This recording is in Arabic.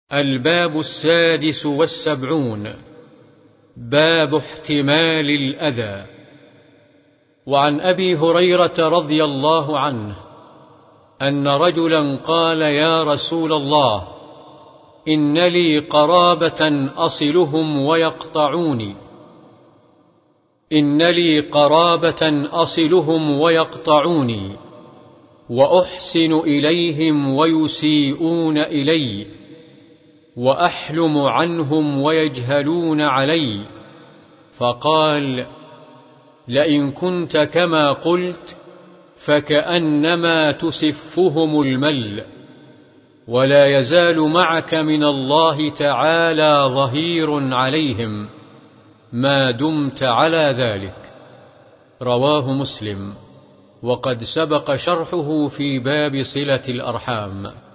الباب 76. باب احتمال الأذى. وعن أبي هريرة رضي الله عنه أن رجلا قال: يا رسول الله، إن لي قرابة أصلهم ويقطعوني وأحسن إليهم ويسيئون إلي، وأحلم عنهم ويجهلون علي. فقال: لئن كنت كما قلت فكأنما تسفهم المل، ولا يزال معك من الله تعالى ظهير عليهم ما دمت على ذلك. رواه مسلم، وقد سبق شرحه في باب صلة الأرحام.